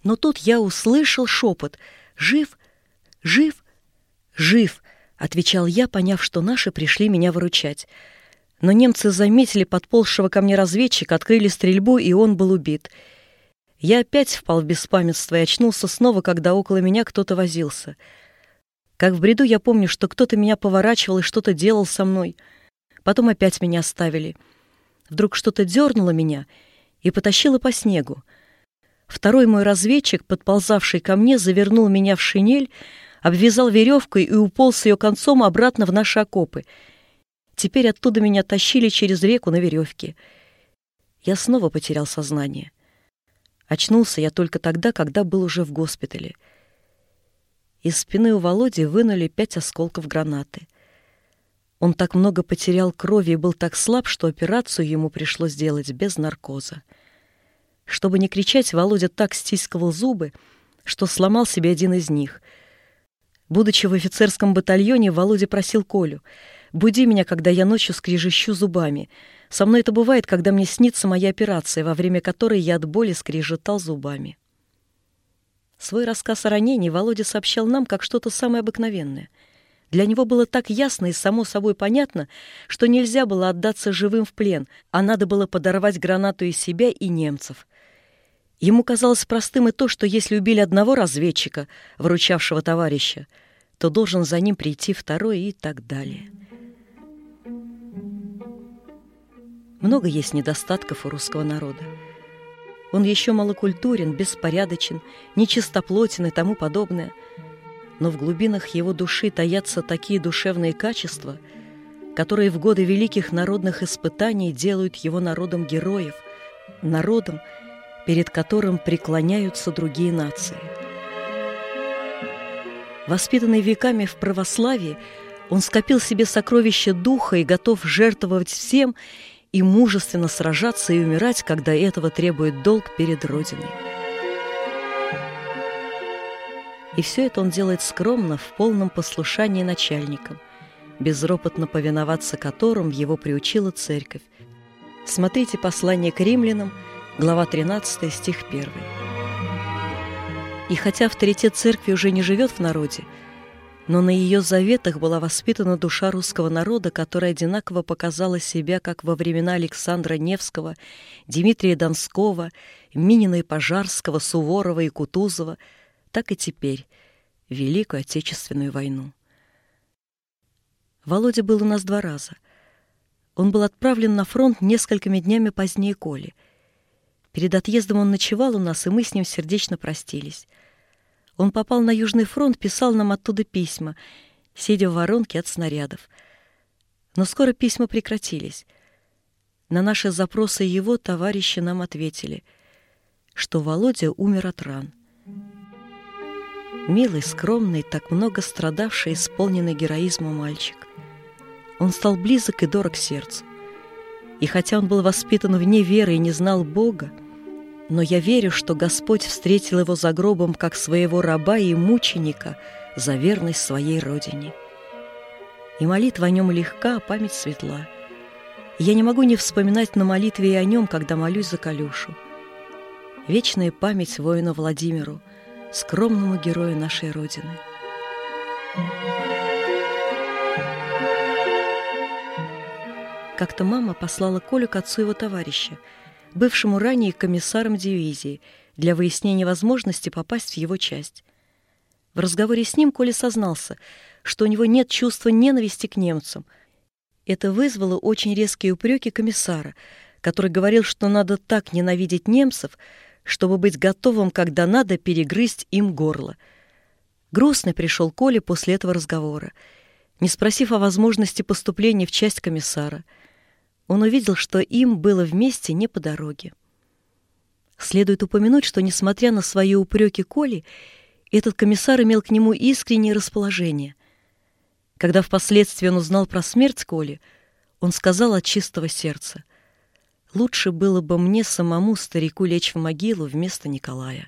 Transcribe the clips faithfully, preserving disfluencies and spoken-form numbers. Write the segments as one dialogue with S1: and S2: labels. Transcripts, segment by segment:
S1: Но тут я услышал шепот: «Жив? Жив? Жив!» — отвечал я, поняв, что наши пришли меня выручать. Но немцы заметили подползшего ко мне разведчика, открыли стрельбу, и он был убит. Я опять впал в беспамятство и очнулся снова, когда около меня кто-то возился. Как в бреду я помню, что кто-то меня поворачивал и что-то делал со мной. Потом опять меня оставили. Вдруг что-то дернуло меня и потащило по снегу. Второй мой разведчик, подползавший ко мне, завернул меня в шинель, обвязал веревкой и уполз ее концом обратно в наши окопы. Теперь оттуда меня тащили через реку на веревке. Я снова потерял сознание. Очнулся я только тогда, когда был уже в госпитале. Из спины у Володи вынули пять осколков гранаты. Он так много потерял крови и был так слаб, что операцию ему пришлось делать без наркоза. Чтобы не кричать, Володя так стискивал зубы, что сломал себе один из них. Будучи в офицерском батальоне, Володя просил Колю: «Буди меня, когда я ночью скрежещу зубами. Со мной это бывает, когда мне снится моя операция, во время которой я от боли скрежетал зубами». Свой рассказ о ранении Володя сообщал нам как что-то самое обыкновенное. Для него было так ясно и само собой понятно, что нельзя было отдаться живым в плен, а надо было подорвать гранату из себя и немцев. Ему казалось простым и то, что если убили одного разведчика, выручавшего товарища, то должен за ним прийти второй и так далее. Много есть недостатков у русского народа. Он еще малокультурен, беспорядочен, нечистоплотен и тому подобное. Но в глубинах его души таятся такие душевные качества, которые в годы великих народных испытаний делают его народом героев, народом, перед которым преклоняются другие нации. Воспитанный веками в православии, он скопил себе сокровища духа и готов жертвовать всем и мужественно сражаться и умирать, когда этого требует долг перед Родиной. И все это он делает скромно, в полном послушании начальникам, безропотно повиноваться которым его приучила церковь. Смотрите послание к римлянам, глава тринадцатая, стих первый. И хотя авторитет церкви уже не живет в народе, но на ее заветах была воспитана душа русского народа, которая одинаково показала себя как во времена Александра Невского, Дмитрия Донского, Минина и Пожарского, Суворова и Кутузова, так и теперь, в Великую Отечественную войну. Володя был у нас два раза. Он был отправлен на фронт несколькими днями позднее Коли. Перед отъездом он ночевал у нас, и мы с ним сердечно простились. Он попал на Южный фронт, писал нам оттуда письма, сидя в воронке от снарядов. Но скоро письма прекратились. На наши запросы его товарищи нам ответили, что Володя умер от ран. Милый, скромный, так много страдавший, исполненный героизма мальчик. Он стал близок и дорог сердцу. И хотя он был воспитан вне веры и не знал Бога, но я верю, что Господь встретил его за гробом как своего раба и мученика за верность своей родине. И молитва о нем легка, а память светла. И я не могу не вспоминать на молитве и о нем, когда молюсь за Калюшу. Вечная память воину Владимиру, скромному герою нашей Родины. Как-то мама послала Колю к отцу его товарища, бывшему ранее комиссаром дивизии, для выяснения возможности попасть в его часть. В разговоре с ним Коля сознался, что у него нет чувства ненависти к немцам. Это вызвало очень резкие упреки комиссара, который говорил, что надо так ненавидеть немцев, чтобы быть готовым, когда надо, перегрызть им горло. Грустный пришел Коля после этого разговора, не спросив о возможности поступления в часть комиссара. Он увидел, что им было вместе не по дороге. Следует упомянуть, что, несмотря на свои упреки Коли, этот комиссар имел к нему искреннее расположение. Когда впоследствии он узнал про смерть Коли, он сказал от чистого сердца: «Лучше было бы мне самому, старику, лечь в могилу вместо Николая».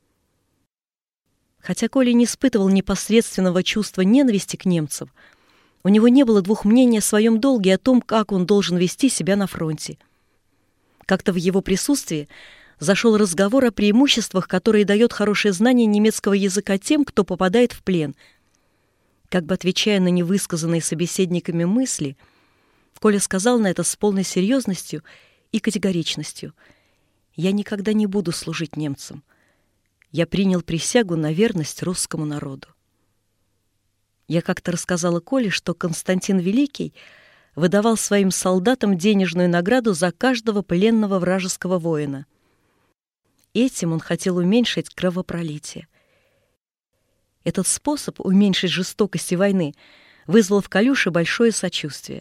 S1: Хотя Коля не испытывал непосредственного чувства ненависти к немцам, у него не было двух мнений о своем долге и о том, как он должен вести себя на фронте. Как-то в его присутствии зашел разговор о преимуществах, которые дает хорошее знание немецкого языка тем, кто попадает в плен. Как бы отвечая на невысказанные собеседниками мысли, Коля сказал на это с полной серьезностью и категоричностью: «Я никогда не буду служить немцам. Я принял присягу на верность русскому народу». Я как-то рассказала Коле, что Константин Великий выдавал своим солдатам денежную награду за каждого пленного вражеского воина. Этим он хотел уменьшить кровопролитие. Этот способ уменьшить жестокости войны вызвал в Колюше большое сочувствие.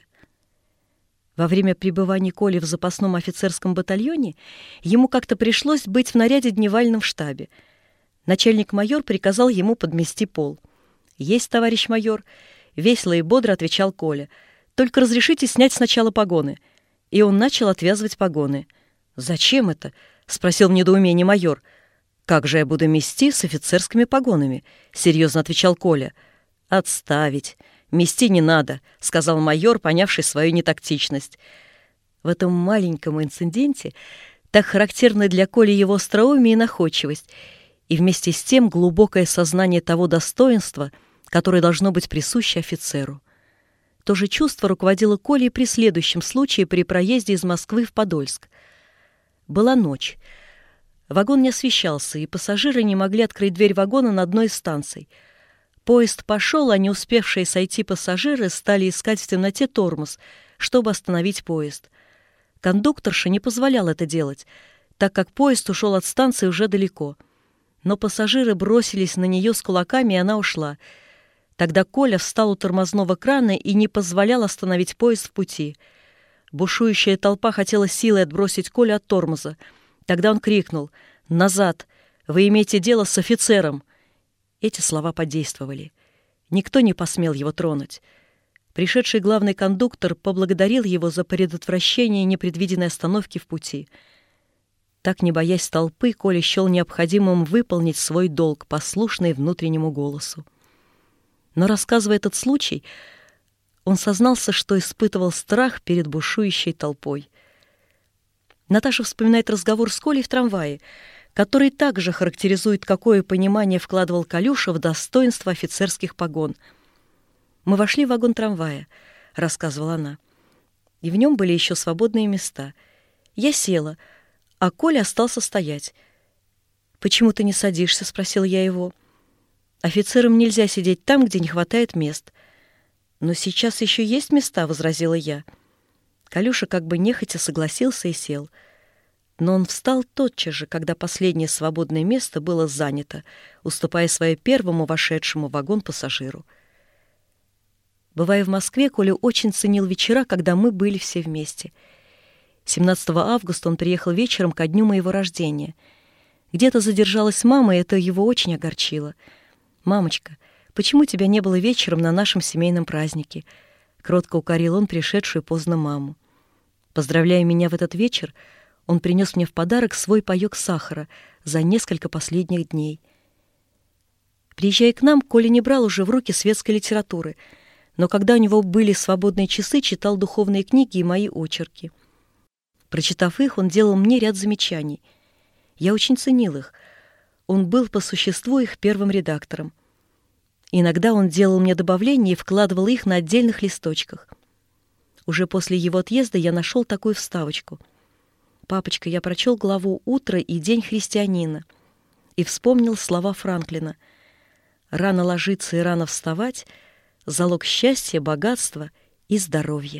S1: Во время пребывания Коли в запасном офицерском батальоне ему как-то пришлось быть в наряде дневальном в штабе. Начальник-майор приказал ему подмести пол. «Есть, товарищ майор», — весело и бодро отвечал Коля. «Только разрешите снять сначала погоны». И он начал отвязывать погоны. «Зачем это?» — спросил в недоумении майор. «Как же я буду мести с офицерскими погонами?» — серьезно отвечал Коля. «Отставить. Мести не надо», — сказал майор, понявший свою нетактичность. В этом маленьком инциденте так характерны для Коли его остроумие и находчивость, и вместе с тем глубокое сознание того достоинства, которое должно быть присуще офицеру. То же чувство руководило Колей при следующем случае при проезде из Москвы в Подольск. Была ночь. Вагон не освещался, и пассажиры не могли открыть дверь вагона на одной из станций. Поезд пошел, а не успевшие сойти пассажиры стали искать в темноте тормоз, чтобы остановить поезд. Кондукторша не позволяла это делать, так как поезд ушел от станции уже далеко. Но пассажиры бросились на нее с кулаками, и она ушла. Тогда Коля встал у тормозного крана и не позволял остановить поезд в пути. Бушующая толпа хотела силой отбросить Колю от тормоза. Тогда он крикнул: «Назад! Вы имеете дело с офицером!» Эти слова подействовали. Никто не посмел его тронуть. Пришедший главный кондуктор поблагодарил его за предотвращение непредвиденной остановки в пути. Так, не боясь толпы, Коля счел необходимым выполнить свой долг, послушный внутреннему голосу. Но, рассказывая этот случай, он сознался, что испытывал страх перед бушующей толпой. Наташа вспоминает разговор с Колей в трамвае, который также характеризует, какое понимание вкладывал Колюша в достоинство офицерских погон. «Мы вошли в вагон трамвая», — рассказывала она, — «и в нем были еще свободные места. Я села, а Коля остался стоять. «Почему ты не садишься?» — спросил я его. «Офицерам нельзя сидеть там, где не хватает мест». «Но сейчас еще есть места», — возразила я. Колюша как бы нехотя согласился и сел. Но он встал тотчас же, когда последнее свободное место было занято, уступая свое первому вошедшему в вагон пассажиру. Бывая в Москве, Коля очень ценил вечера, когда мы были все вместе. семнадцатого августа он приехал вечером ко дню моего рождения. Где-то задержалась мама, и это его очень огорчило. «Мамочка, почему тебя не было вечером на нашем семейном празднике?» — кротко укорил он пришедшую поздно маму. Поздравляя меня в этот вечер, он принес мне в подарок свой паёк сахара за несколько последних дней. Приезжая к нам, Коля не брал уже в руки светской литературы, но когда у него были свободные часы, читал духовные книги и мои очерки. Прочитав их, он делал мне ряд замечаний. Я очень ценил их. Он был по существу их первым редактором. Иногда он делал мне добавления и вкладывал их на отдельных листочках. Уже после его отъезда я нашел такую вставочку. «Папочка, я прочел главу «Утро» и «День христианина» и вспомнил слова Франклина. Рано ложиться и рано вставать — залог счастья, богатства и здоровья».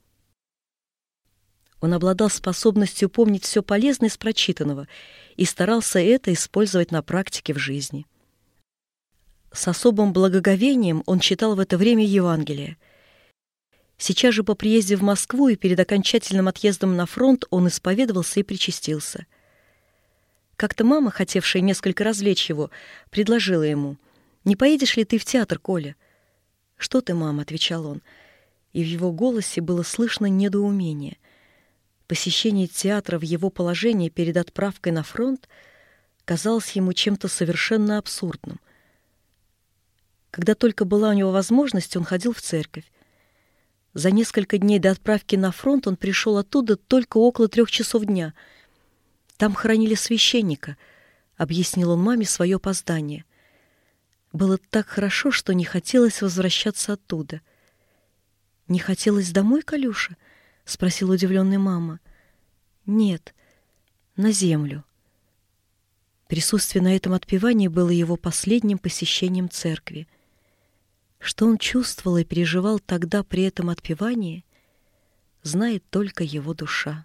S1: Он обладал способностью помнить все полезное из прочитанного и старался это использовать на практике в жизни. С особым благоговением он читал в это время Евангелие. Сейчас же по приезде в Москву и перед окончательным отъездом на фронт он исповедовался и причастился. Как-то мама, хотевшая несколько развлечь его, предложила ему: «Не поедешь ли ты в театр, Коля?» «Что ты, мама?» — отвечал он, и в его голосе было слышно недоумение. Посещение театра в его положении перед отправкой на фронт казалось ему чем-то совершенно абсурдным. Когда только была у него возможность, он ходил в церковь. За несколько дней до отправки на фронт он пришел оттуда только около трех часов дня. Там хоронили священника, объяснил он маме свое опоздание. Было так хорошо, что не хотелось возвращаться оттуда. «Не хотелось домой, Калюша?» — спросила удивленная мама. «Нет, на землю». Присутствие на этом отпевании было его последним посещением церкви. Что он чувствовал и переживал тогда при этом отпевании, знает только его душа.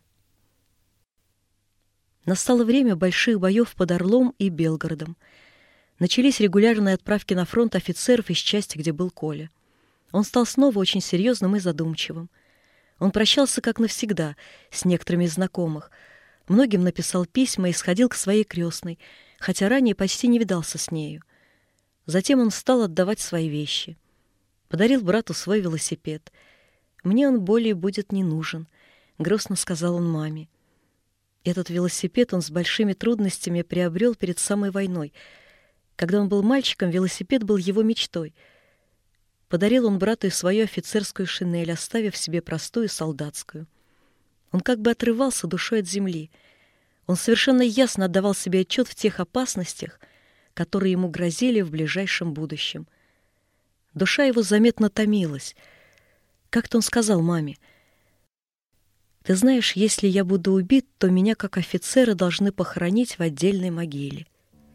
S1: Настало время больших боев под Орлом и Белгородом. Начались регулярные отправки на фронт офицеров из части, где был Коля. Он стал снова очень серьезным и задумчивым. Он прощался как навсегда с некоторыми из знакомых. Многим написал письма и сходил к своей крестной, хотя ранее почти не видался с нею. Затем он стал отдавать свои вещи. Подарил брату свой велосипед. «Мне он более будет не нужен», — грустно сказал он маме. Этот велосипед он с большими трудностями приобрел перед самой войной. Когда он был мальчиком, велосипед был его мечтой. Подарил он брату и свою офицерскую шинель, оставив себе простую солдатскую. Он как бы отрывался душой от земли. Он совершенно ясно отдавал себе отчет в тех опасностях, которые ему грозили в ближайшем будущем. Душа его заметно томилась. Как-то он сказал маме: «Ты знаешь, если я буду убит, то меня как офицера должны похоронить в отдельной могиле».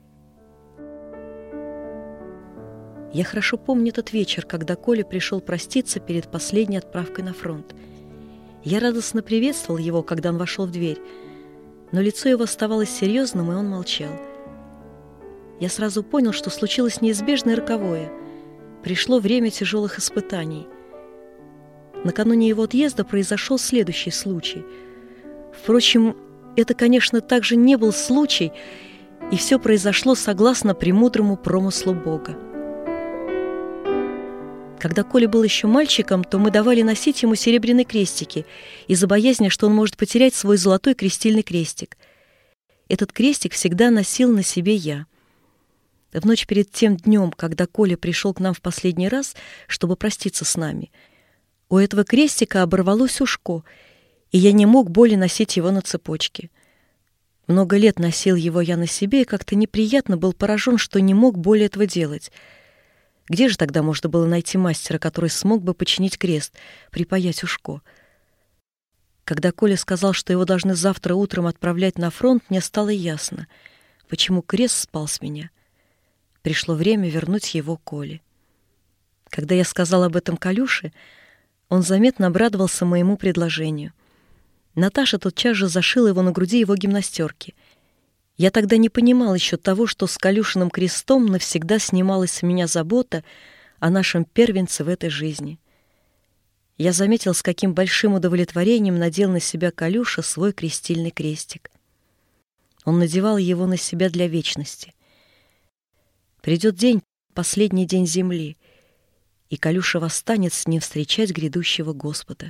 S1: Я хорошо помню тот вечер, когда Коля пришел проститься перед последней отправкой на фронт. Я радостно приветствовал его, когда он вошел в дверь, но лицо его оставалось серьезным, и он молчал. Я сразу понял, что случилось неизбежное и роковое. Пришло время тяжелых испытаний. Накануне его отъезда произошел следующий случай. Впрочем, это, конечно, также не был случай, и все произошло согласно премудрому промыслу Бога. Когда Коля был еще мальчиком, то мы давали носить ему серебряные крестики из-за боязни, что он может потерять свой золотой крестильный крестик. Этот крестик всегда носил на себе я. В ночь перед тем днем, когда Коля пришел к нам в последний раз, чтобы проститься с нами, у этого крестика оборвалось ушко, и я не мог более носить его на цепочке. Много лет носил его я на себе, и как-то неприятно был поражен, что не мог более этого делать. Где же тогда можно было найти мастера, который смог бы починить крест, припаять ушко? Когда Коля сказал, что его должны завтра утром отправлять на фронт, мне стало ясно, почему крест спал с меня. Пришло время вернуть его Коле. Когда я сказал об этом Калюше, он заметно обрадовался моему предложению. Наташа тотчас же зашила его на груди его гимнастерки. Я тогда не понимал еще того, что с Калюшиным крестом навсегда снималась с меня забота о нашем первенце в этой жизни. Я заметил, с каким большим удовлетворением надел на себя Калюша свой крестильный крестик. Он надевал его на себя для вечности. Придет день, последний день земли, и Калюша восстанет с ним встречать грядущего Господа.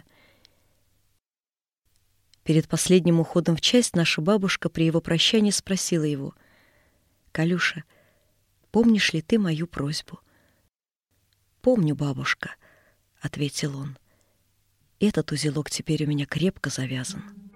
S1: Перед последним уходом в часть наша бабушка при его прощании спросила его: «Калюша, помнишь ли ты мою просьбу?» «Помню, бабушка», — ответил он. «Этот узелок теперь у меня крепко завязан».